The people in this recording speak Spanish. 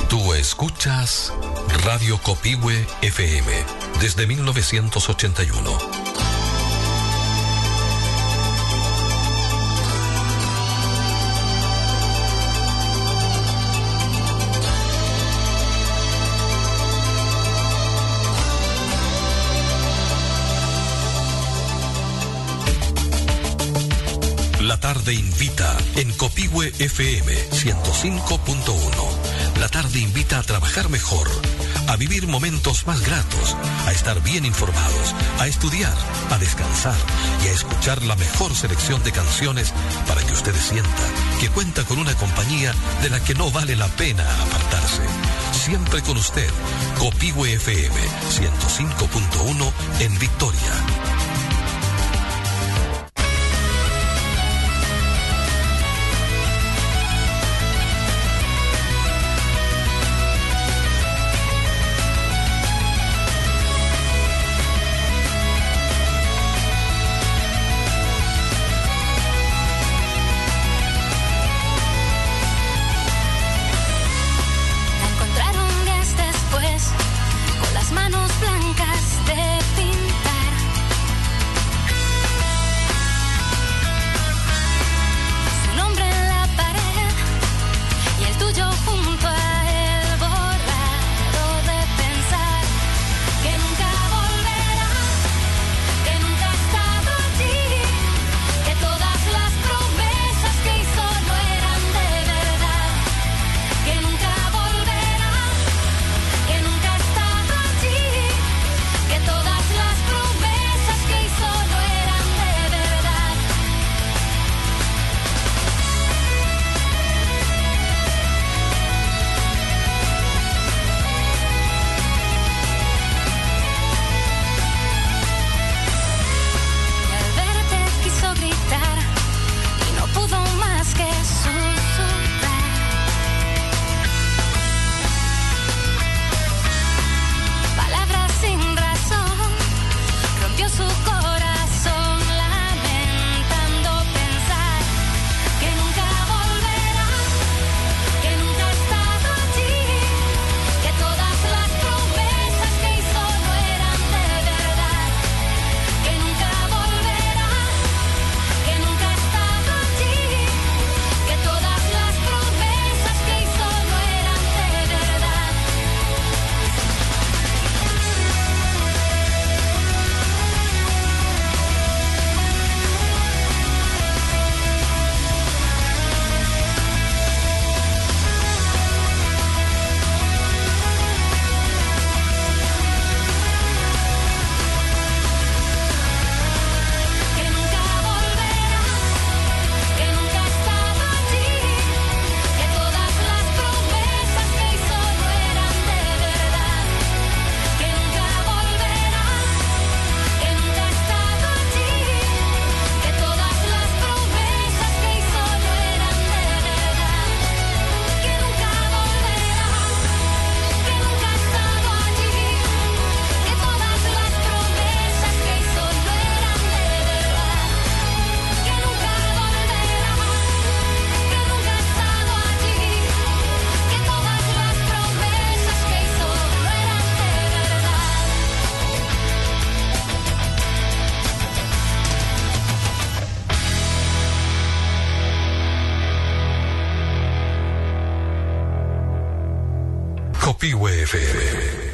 Tú escuchas Radio Copihue FM desde 1981. La tarde invita en Copihue FM 105.1. La tarde invita a trabajar mejor, a vivir momentos más gratos, a estar bien informados, a estudiar, a descansar y a escuchar la mejor selección de canciones para que usted sienta que cuenta con una compañía de la que no vale la pena apartarse. Siempre con usted, Copihue FM 105.1 en Victoria. Copihue FM